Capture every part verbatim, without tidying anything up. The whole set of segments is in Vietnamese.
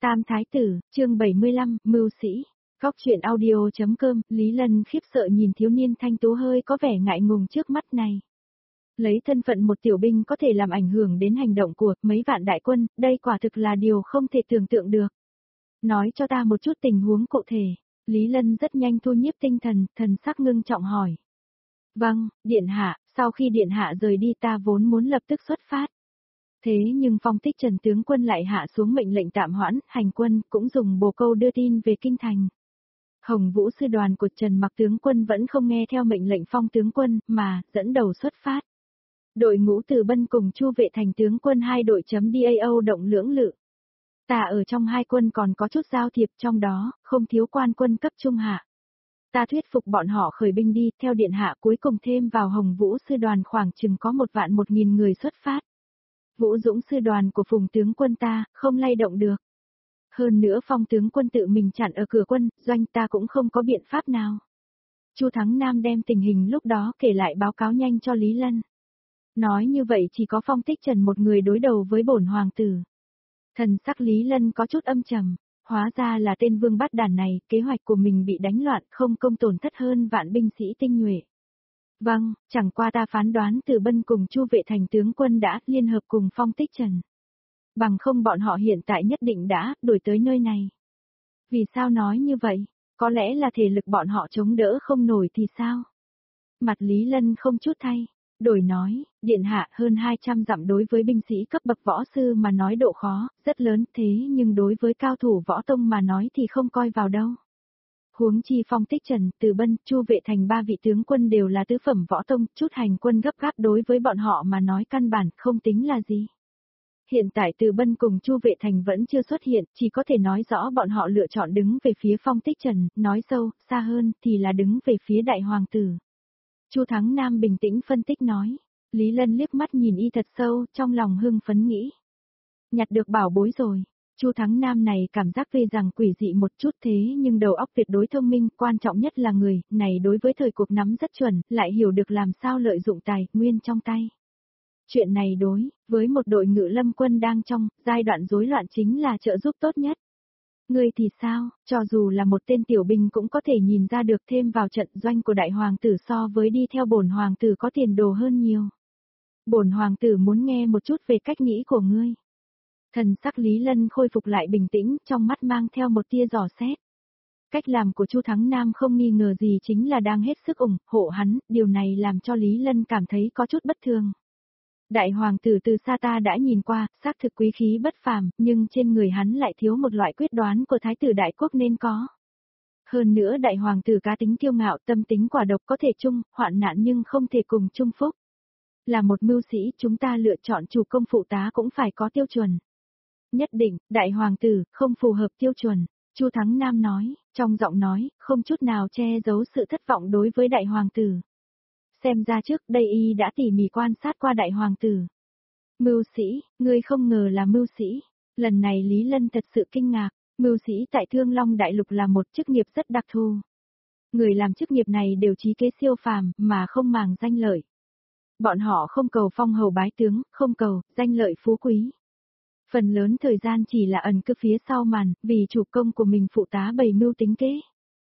Tam Thái Tử, chương bảy mươi lăm, Mưu Sĩ. Góc truyện audio.com, Lý Lân khiếp sợ nhìn thiếu niên thanh tú hơi có vẻ ngại ngùng trước mắt này. Lấy thân phận một tiểu binh có thể làm ảnh hưởng đến hành động của mấy vạn đại quân, đây quả thực là điều không thể tưởng tượng được. Nói cho ta một chút tình huống cụ thể. Lý Lân rất nhanh thu nhiếp tinh thần, thần sắc ngưng trọng hỏi. Vâng, điện hạ, sau khi điện hạ rời đi ta vốn muốn lập tức xuất phát. Thế nhưng Phong Tích Trần tướng quân lại hạ xuống mệnh lệnh tạm hoãn, hành quân cũng dùng bồ câu đưa tin về kinh thành. Hồng Vũ sư đoàn của Trần Mặc tướng quân vẫn không nghe theo mệnh lệnh Phong tướng quân, mà dẫn đầu xuất phát. Đội ngũ Từ Bân cùng Chu Vệ Thành tướng quân hai đội chấm đao động lưỡng lự. Ta ở trong hai quân còn có chút giao thiệp, trong đó không thiếu quan quân cấp trung hạ. Ta thuyết phục bọn họ khởi binh đi, theo điện hạ cuối cùng thêm vào Hồng Vũ sư đoàn khoảng chừng có một vạn một nghìn người xuất phát. Vũ Dũng sư đoàn của Phùng tướng quân ta, không lay động được. Hơn nữa Phong tướng quân tự mình chặn ở cửa quân, doanh ta cũng không có biện pháp nào. Chu Thắng Nam đem tình hình lúc đó kể lại báo cáo nhanh cho Lý Lân. Nói như vậy chỉ có Phong Tích Trần một người đối đầu với bổn hoàng tử. Thần sắc Lý Lân có chút âm trầm, hóa ra là tên vương bắt đàn này, kế hoạch của mình bị đánh loạn, không công tổn thất hơn vạn binh sĩ tinh nhuệ. Vâng, chẳng qua ta phán đoán Từ Bân cùng Chu Vệ Thành tướng quân đã liên hợp cùng Phong Tích Trần. Bằng không bọn họ hiện tại nhất định đã đuổi tới nơi này. Vì sao nói như vậy? Có lẽ là thể lực bọn họ chống đỡ không nổi thì sao? Mặt Lý Lân không chút thay, đổi nói, điện hạ hơn hai trăm dặm đối với binh sĩ cấp bậc võ sư mà nói độ khó, rất lớn, thế nhưng đối với cao thủ võ tông mà nói thì không coi vào đâu. Huống chi Phong Tích Trần, Từ Bân, Chu Vệ Thành ba vị tướng quân đều là tứ phẩm võ tông, chút hành quân gấp gáp đối với bọn họ mà nói căn bản không tính là gì. Hiện tại Từ Bân cùng Chu Vệ Thành vẫn chưa xuất hiện, chỉ có thể nói rõ bọn họ lựa chọn đứng về phía Phong Tích Trần, nói sâu, xa hơn thì là đứng về phía đại hoàng tử. Chu Thắng Nam bình tĩnh phân tích nói. Lý Lân liếc mắt nhìn y thật sâu, trong lòng hưng phấn nghĩ. Nhặt được bảo bối rồi. Chu Thắng Nam này cảm giác về rằng quỷ dị một chút thế nhưng đầu óc tuyệt đối thông minh, quan trọng nhất là người, này đối với thời cuộc nắm rất chuẩn, lại hiểu được làm sao lợi dụng tài, nguyên trong tay. Chuyện này đối với một đội ngự lâm quân đang trong giai đoạn rối loạn chính là trợ giúp tốt nhất. Ngươi thì sao, cho dù là một tên tiểu binh cũng có thể nhìn ra được thêm vào trận doanh của đại hoàng tử so với đi theo bổn hoàng tử có tiền đồ hơn nhiều. Bổn hoàng tử muốn nghe một chút về cách nghĩ của ngươi. Thần sắc Lý Lân khôi phục lại bình tĩnh, trong mắt mang theo một tia dò xét. Cách làm của Chu Thắng Nam không nghi ngờ gì chính là đang hết sức ủng hộ hắn, điều này làm cho Lý Lân cảm thấy có chút bất thường. Đại hoàng tử từ xa ta đã nhìn qua, xác thực quý khí bất phàm, nhưng trên người hắn lại thiếu một loại quyết đoán của thái tử đại quốc nên có. Hơn nữa đại hoàng tử cá tính kiêu ngạo, tâm tính quả độc có thể chung, hoạn nạn nhưng không thể cùng chung phúc. Là một mưu sĩ, chúng ta lựa chọn chủ công phụ tá cũng phải có tiêu chuẩn. Nhất định, đại hoàng tử, không phù hợp tiêu chuẩn, Chu Thắng Nam nói, trong giọng nói, không chút nào che giấu sự thất vọng đối với đại hoàng tử. Xem ra trước đây y đã tỉ mỉ quan sát qua đại hoàng tử. Mưu sĩ, ngươi không ngờ là mưu sĩ. Lần này Lý Lân thật sự kinh ngạc, mưu sĩ tại Thương Long Đại Lục là một chức nghiệp rất đặc thù. Người làm chức nghiệp này đều trí kế siêu phàm, mà không màng danh lợi. Bọn họ không cầu phong hầu bái tướng, không cầu danh lợi phú quý. Phần lớn thời gian chỉ là ẩn cư phía sau màn, vì chủ công của mình phụ tá bày mưu tính kế.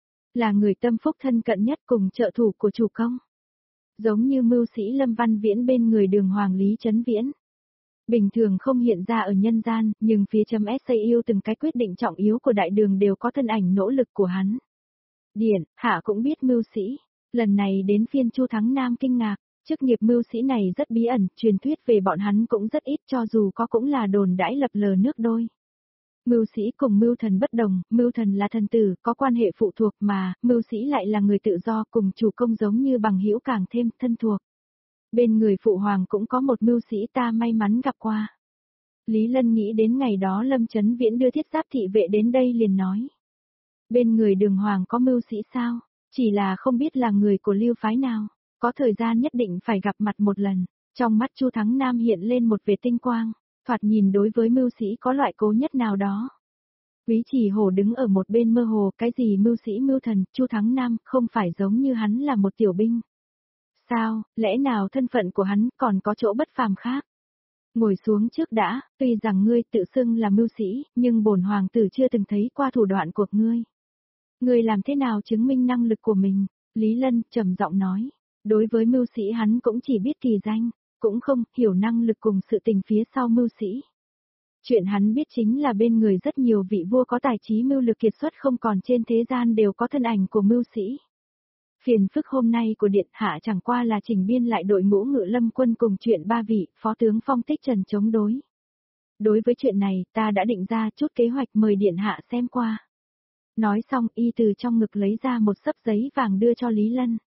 Là người tâm phúc thân cận nhất cùng trợ thủ của chủ công. Giống như mưu sĩ Lâm Văn Viễn bên người Đường Hoàng Lý Trấn Viễn. Bình thường không hiện ra ở nhân gian, nhưng phía chấm ét a u từng cái quyết định trọng yếu của đại đường đều có thân ảnh nỗ lực của hắn. Điện, hạ cũng biết mưu sĩ. Lần này đến phiên Chu Thắng Nam kinh ngạc, chức nghiệp mưu sĩ này rất bí ẩn, truyền thuyết về bọn hắn cũng rất ít, cho dù có cũng là đồn đãi lập lờ nước đôi. Mưu sĩ cùng mưu thần bất đồng, mưu thần là thần tử, có quan hệ phụ thuộc mà, mưu sĩ lại là người tự do cùng chủ công giống như bằng hữu càng thêm thân thuộc. Bên người phụ hoàng cũng có một mưu sĩ ta may mắn gặp qua. Lý Lân nghĩ đến ngày đó Lâm Chấn Viễn đưa thiết giáp thị vệ đến đây liền nói. Bên người Đường Hoàng có mưu sĩ sao, chỉ là không biết là người của lưu phái nào, có thời gian nhất định phải gặp mặt một lần. Trong mắt Chu Thắng Nam hiện lên một vệt tinh quang. Thoạt nhìn đối với mưu sĩ có loại cố nhất nào đó. Quý Chỉ Hổ đứng ở một bên mơ hồ, cái gì mưu sĩ mưu thần, Chu Thắng Nam không phải giống như hắn là một tiểu binh. Sao, lẽ nào thân phận của hắn còn có chỗ bất phàm khác? Ngồi xuống trước đã, tuy rằng ngươi tự xưng là mưu sĩ, nhưng bổn hoàng tử chưa từng thấy qua thủ đoạn của ngươi. Ngươi làm thế nào chứng minh năng lực của mình? Lý Lân trầm giọng nói. Đối với mưu sĩ hắn cũng chỉ biết kỳ danh, cũng không hiểu năng lực cùng sự tình phía sau mưu sĩ. Chuyện hắn biết chính là bên người rất nhiều vị vua có tài trí mưu lực kiệt xuất không còn trên thế gian đều có thân ảnh của mưu sĩ. Phiền phức hôm nay của Điện Hạ chẳng qua là chỉnh biên lại đội ngũ Ngự Lâm quân cùng chuyện ba vị phó tướng Phong Tích Trần chống đối. Đối với chuyện này ta đã định ra chút kế hoạch mời Điện Hạ xem qua. Nói xong y từ trong ngực lấy ra một xấp giấy vàng đưa cho Lý Lân.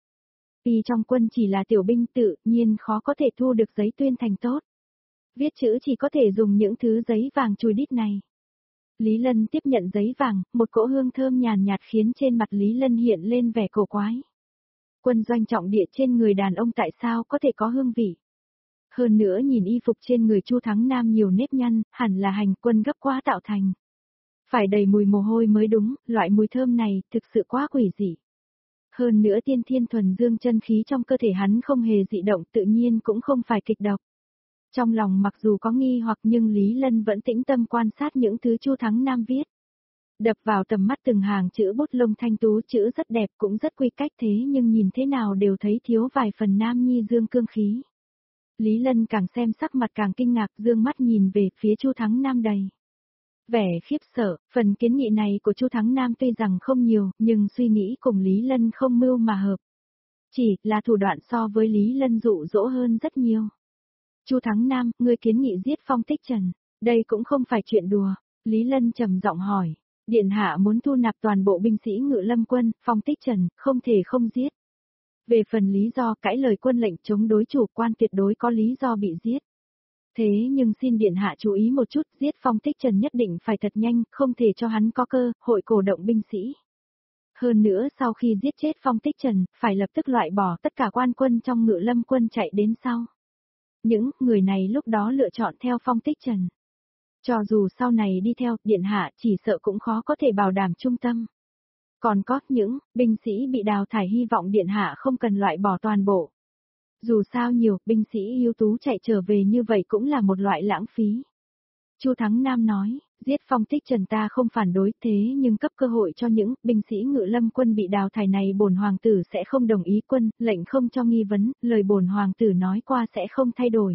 Y trong quân chỉ là tiểu binh tự nhiên khó có thể thu được giấy tuyên thành tốt. Viết chữ chỉ có thể dùng những thứ giấy vàng chùi đít này. Lý Lân tiếp nhận giấy vàng, một cỗ hương thơm nhàn nhạt khiến trên mặt Lý Lân hiện lên vẻ cổ quái. Quân doanh trọng địa trên người đàn ông tại sao có thể có hương vị? Hơn nữa nhìn y phục trên người Chu Thắng Nam nhiều nếp nhăn, hẳn là hành quân gấp quá tạo thành. Phải đầy mùi mồ hôi mới đúng, loại mùi thơm này thực sự quá quỷ dị. Hơn nữa tiên thiên thuần dương chân khí trong cơ thể hắn không hề dị động tự nhiên cũng không phải kịch độc. Trong lòng mặc dù có nghi hoặc nhưng Lý Lân vẫn tĩnh tâm quan sát những thứ Chu Thắng Nam viết. Đập vào tầm mắt từng hàng chữ bút lông thanh tú chữ rất đẹp cũng rất quy cách thế nhưng nhìn thế nào đều thấy thiếu vài phần nam nhi dương cương khí. Lý Lân càng xem sắc mặt càng kinh ngạc dương mắt nhìn về phía Chu Thắng Nam đầy. Vẻ khiếp sợ, phần kiến nghị này của Chu Thắng Nam tuy rằng không nhiều nhưng suy nghĩ cùng Lý Lân không mưu mà hợp. Chỉ là thủ đoạn so với Lý Lân dụ dỗ hơn rất nhiều. Chu Thắng Nam, ngươi kiến nghị giết Phong Tích Trần, đây cũng không phải chuyện đùa. Lý Lân trầm giọng hỏi, Điện Hạ muốn thu nạp toàn bộ binh sĩ Ngự Lâm quân, Phong Tích Trần, không thể không giết. Về phần lý do cãi lời quân lệnh chống đối chủ quan tuyệt đối có lý do bị giết. Thế nhưng xin Điện Hạ chú ý một chút, giết Phong Tích Trần nhất định phải thật nhanh, không thể cho hắn có cơ hội cổ động binh sĩ. Hơn nữa sau khi giết chết Phong Tích Trần, phải lập tức loại bỏ tất cả quan quân trong Ngự Lâm quân chạy đến sau. Những người này lúc đó lựa chọn theo Phong Tích Trần. Cho dù sau này đi theo, Điện Hạ chỉ sợ cũng khó có thể bảo đảm trung tâm. Còn có những binh sĩ bị đào thải hy vọng Điện Hạ không cần loại bỏ toàn bộ. Dù sao nhiều binh sĩ ưu tú chạy trở về như vậy cũng là một loại lãng phí. Chu Thắng Nam nói, giết Phong Tích Trần ta không phản đối thế nhưng cấp cơ hội cho những binh sĩ Ngự Lâm quân bị đào thải này bổn hoàng tử sẽ không đồng ý quân, lệnh không cho nghi vấn, lời bổn hoàng tử nói qua sẽ không thay đổi.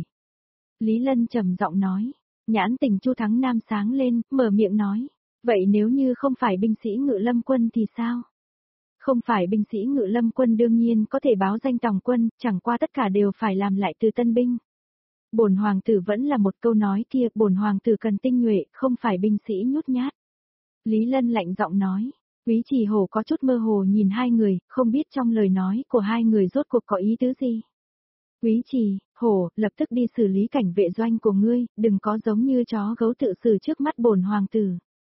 Lý Lân trầm giọng nói, nhãn tình Chu Thắng Nam sáng lên, mở miệng nói, vậy nếu như không phải binh sĩ Ngự Lâm quân thì sao? Không phải binh sĩ Ngự Lâm quân đương nhiên có thể báo danh tòng quân, chẳng qua tất cả đều phải làm lại từ tân binh. Bổn hoàng tử vẫn là một câu nói kia, bổn hoàng tử cần tinh nhuệ, không phải binh sĩ nhút nhát. Lý Lân lạnh giọng nói, Quý Trì Hổ có chút mơ hồ nhìn hai người, không biết trong lời nói của hai người rốt cuộc có ý tứ gì. Quý Trì Hổ, lập tức đi xử lý cảnh vệ doanh của ngươi, đừng có giống như chó gấu tự xử trước mắt bổn hoàng tử.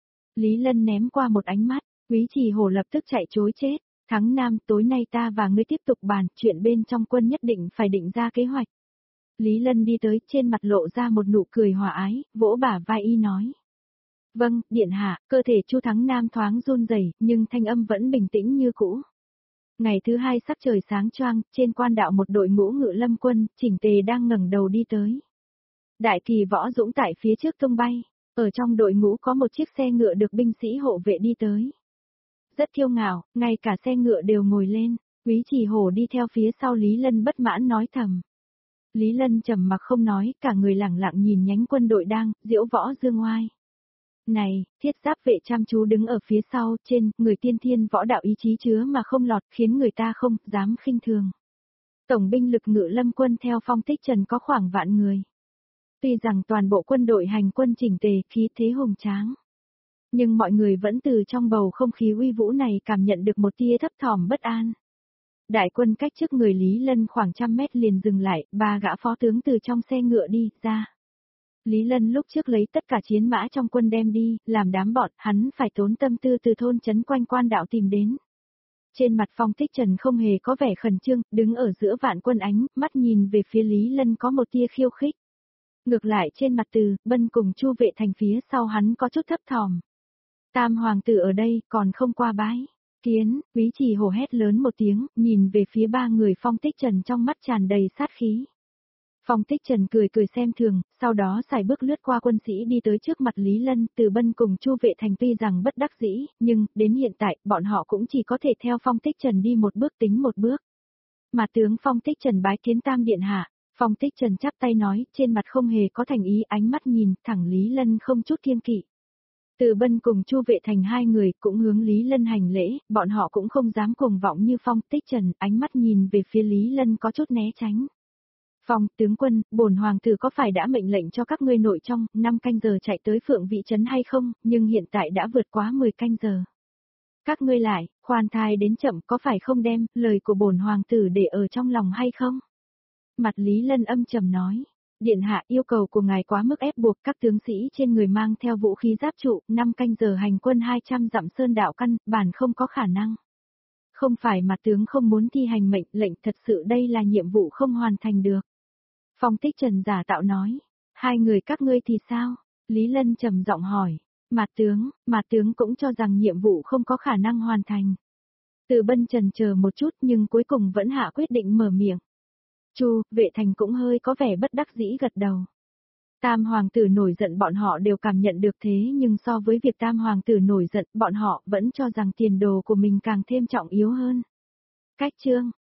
Lý Lân ném qua một ánh mắt, Quý Trì Hổ lập tức chạy trối chết. Thắng Nam, tối nay ta và ngươi tiếp tục bàn, chuyện bên trong quân nhất định phải định ra kế hoạch. Lý Lân đi tới, trên mặt lộ ra một nụ cười hòa ái, vỗ bả vai y nói. Vâng, Điện Hạ, cơ thể Chu Thắng Nam thoáng run rẩy, nhưng thanh âm vẫn bình tĩnh như cũ. Ngày thứ hai sắc trời sáng choang, trên quan đạo một đội ngũ Ngự Lâm quân, chỉnh tề đang ngẩng đầu đi tới. Đại kỳ võ dũng tại phía trước tung bay, ở trong đội ngũ có một chiếc xe ngựa được binh sĩ hộ vệ đi tới. Rất kiêu ngạo, ngay cả xe ngựa đều ngồi lên, Quý Trì Hổ đi theo phía sau Lý Lân bất mãn nói thầm. Lý Lân trầm mặc không nói, cả người lẳng lặng nhìn nhánh quân đội đang diễu võ dương oai. Này, thiết giáp vệ chăm chú đứng ở phía sau, trên người tiên thiên võ đạo ý chí chứa mà không lọt, khiến người ta không dám khinh thường. Tổng binh lực Ngự Lâm quân theo Phong Tích Trần có khoảng vạn người. Tuy rằng toàn bộ quân đội hành quân chỉnh tề, khí thế hùng tráng, nhưng mọi người vẫn từ trong bầu không khí uy vũ này cảm nhận được một tia thấp thỏm bất an. Đại quân cách trước người Lý Lân khoảng trăm mét liền dừng lại, ba gã phó tướng từ trong xe ngựa đi ra. Lý Lân lúc trước lấy tất cả chiến mã trong quân đem đi, làm đám bọn, hắn phải tốn tâm tư từ thôn trấn quanh quan đạo tìm đến. Trên mặt Phong Tích Trần không hề có vẻ khẩn trương, đứng ở giữa vạn quân ánh, mắt nhìn về phía Lý Lân có một tia khiêu khích. Ngược lại trên mặt Từ, Bân cùng Chu Vệ Thành phía sau hắn có chút thấp thỏm. Tam hoàng tử ở đây, còn không qua bái. Kiến, Quý Trì Hổ hét lớn một tiếng, nhìn về phía ba người Phong Tích Trần trong mắt tràn đầy sát khí. Phong Tích Trần cười cười xem thường, sau đó xài bước lướt qua quân sĩ đi tới trước mặt Lý Lân, Từ Bân cùng Chu Vệ Thành tuy rằng bất đắc dĩ, nhưng, đến hiện tại, bọn họ cũng chỉ có thể theo Phong Tích Trần đi một bước tính một bước. Mà tướng Phong Tích Trần bái kiến Tam điện hạ, Phong Tích Trần chắp tay nói, trên mặt không hề có thành ý, ánh mắt nhìn thẳng Lý Lân không chút kiêng kỵ. Từ Bân cùng Chu Vệ Thành hai người cũng hướng Lý Lân hành lễ, bọn họ cũng không dám cuồng vọng như Phong Tích Trần, ánh mắt nhìn về phía Lý Lân có chút né tránh. Phong, tướng quân, bổn hoàng tử có phải đã mệnh lệnh cho các ngươi nội trong năm canh giờ chạy tới Phượng Vị trấn hay không, nhưng hiện tại đã vượt quá mười canh giờ. Các ngươi lại, khoan thai đến chậm có phải không đem lời của bổn hoàng tử để ở trong lòng hay không? Mặt Lý Lân âm trầm nói, điện hạ yêu cầu của ngài quá mức ép buộc các tướng sĩ trên người mang theo vũ khí giáp trụ, năm canh giờ hành quân hai trăm dặm sơn đạo căn, bản không có khả năng. Không phải mà tướng không muốn thi hành mệnh lệnh, thật sự đây là nhiệm vụ không hoàn thành được. Phong Tích Trần giả tạo nói, hai người các ngươi thì sao? Lý Lân trầm giọng hỏi, mà tướng, mà tướng cũng cho rằng nhiệm vụ không có khả năng hoàn thành. Từ Bân trần chờ một chút nhưng cuối cùng vẫn hạ quyết định mở miệng. Chu, Vệ Thành cũng hơi có vẻ bất đắc dĩ gật đầu. Tam hoàng tử nổi giận bọn họ đều cảm nhận được thế nhưng so với việc tam hoàng tử nổi giận bọn họ vẫn cho rằng tiền đồ của mình càng thêm trọng yếu hơn. Cách chương